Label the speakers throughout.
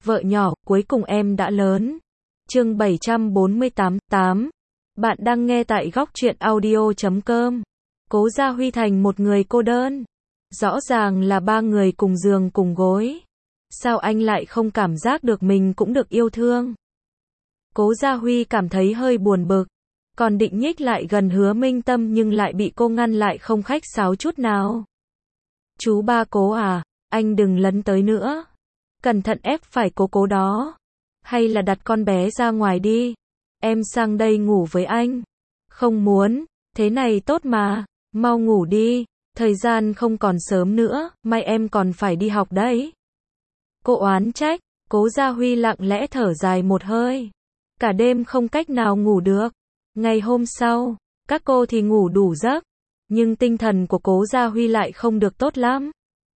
Speaker 1: Vợ nhỏ, cuối cùng em đã lớn. Chương 748. Bạn đang nghe tại góc truyện audio.com. Cố Gia Huy thành một người cô đơn. Rõ ràng là ba người cùng giường cùng gối. Sao anh lại không cảm giác được mình cũng được yêu thương? Cố Gia Huy cảm thấy hơi buồn bực. Còn định nhích lại gần Hứa Minh Tâm nhưng lại bị cô ngăn lại không khách sáo chút nào. Chú ba Cố à, anh đừng lấn tới nữa. Cẩn thận ép phải Cố đó. Hay là đặt con bé ra ngoài đi. Em sang đây ngủ với anh. Không muốn, thế này tốt mà. Mau ngủ đi, thời gian không còn sớm nữa, mai em còn phải đi học đấy. Cô oán trách. Cố Gia Huy lặng lẽ thở dài một hơi. Cả đêm không cách nào ngủ được. Ngày hôm sau, các cô thì ngủ đủ giấc. Nhưng tinh thần của Cố Gia Huy lại không được tốt lắm.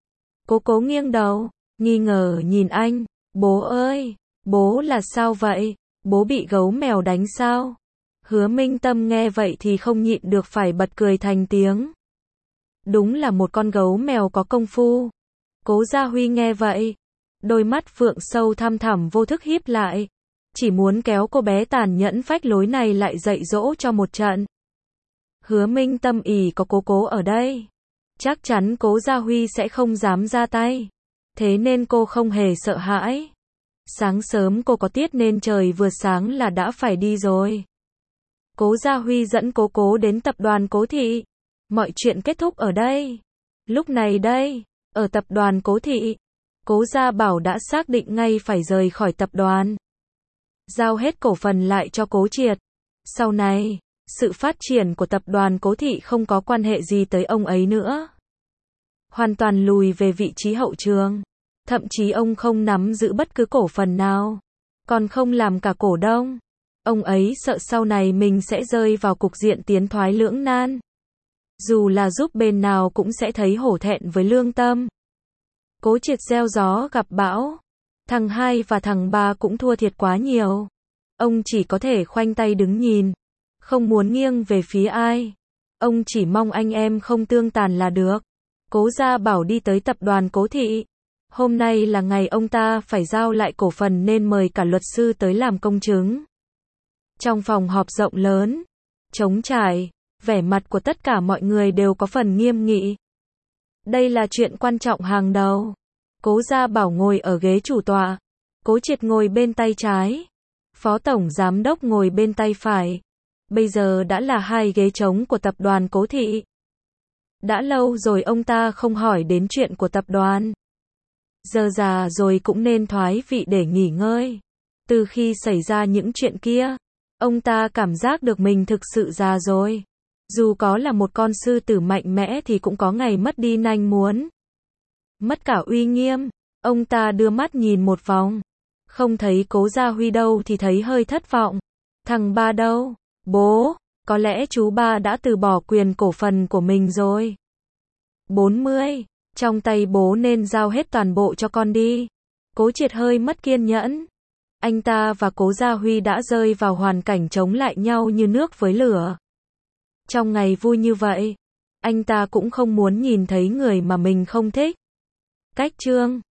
Speaker 1: Cố nghiêng đầu, nghi ngờ nhìn anh. Bố ơi, bố là sao vậy? Bố bị gấu mèo đánh sao? Hứa Minh Tâm nghe vậy thì không nhịn được phải bật cười thành tiếng. Đúng là một con gấu mèo có công phu. Cố Gia Huy nghe vậy, đôi mắt phượng sâu thăm thẳm vô thức híp lại. Chỉ muốn kéo cô bé tàn nhẫn phách lối này lại dạy dỗ cho một trận. Hứa Minh Tâm ỉ có Cố ở đây. Chắc chắn Cố Gia Huy sẽ không dám ra tay. Thế nên cô không hề sợ hãi. Sáng sớm cô có tiết nên trời vừa sáng là đã phải đi rồi. Cố Gia Huy dẫn Cố đến tập đoàn Cố Thị. Mọi chuyện kết thúc ở đây. Lúc này đây, ở tập đoàn Cố Thị, Cố Gia Bảo đã xác định ngay phải rời khỏi tập đoàn. Giao hết cổ phần lại cho Cố Triệt. Sau này, sự phát triển của tập đoàn Cố Thị không có quan hệ gì tới ông ấy nữa. Hoàn toàn lùi về vị trí hậu trường. Thậm chí ông không nắm giữ bất cứ cổ phần nào. Còn không làm cả cổ đông. Ông ấy sợ sau này mình sẽ rơi vào cục diện tiến thoái lưỡng nan. Dù là giúp bên nào cũng sẽ thấy hổ thẹn với lương tâm. Cố Triệt gieo gió gặp bão. Thằng 2 và thằng 3 cũng thua thiệt quá nhiều. Ông chỉ có thể khoanh tay đứng nhìn. Không muốn nghiêng về phía ai. Ông chỉ mong anh em không tương tàn là được. Cố Gia Bảo đi tới tập đoàn Cố Thị. Hôm nay là ngày ông ta phải giao lại cổ phần nên mời cả luật sư tới làm công chứng. Trong phòng họp rộng lớn, trống trải, vẻ mặt của tất cả mọi người đều có phần nghiêm nghị. Đây là chuyện quan trọng hàng đầu. Cố Gia Bảo ngồi ở ghế chủ tọa. Cố Triệt ngồi bên tay trái. Phó Tổng Giám đốc ngồi bên tay phải. Bây giờ đã là 2 ghế trống của tập đoàn Cố Thị. Đã lâu rồi ông ta không hỏi đến chuyện của tập đoàn. Giờ già rồi cũng nên thoái vị để nghỉ ngơi. Từ khi xảy ra những chuyện kia, ông ta cảm giác được mình thực sự già rồi. Dù có là một con sư tử mạnh mẽ thì cũng có ngày mất đi nanh muốn. Mất cả uy nghiêm, ông ta đưa mắt nhìn một vòng. Không thấy Cố Gia Huy đâu thì thấy hơi thất vọng. Thằng ba đâu? Bố, có lẽ chú ba đã từ bỏ quyền cổ phần của mình rồi. 40, trong tay bố nên giao hết toàn bộ cho con đi. Cố Triệt hơi mất kiên nhẫn. Anh ta và Cố Gia Huy đã rơi vào hoàn cảnh chống lại nhau như nước với lửa. Trong ngày vui như vậy, anh ta cũng không muốn nhìn thấy người mà mình không thích. Cách chương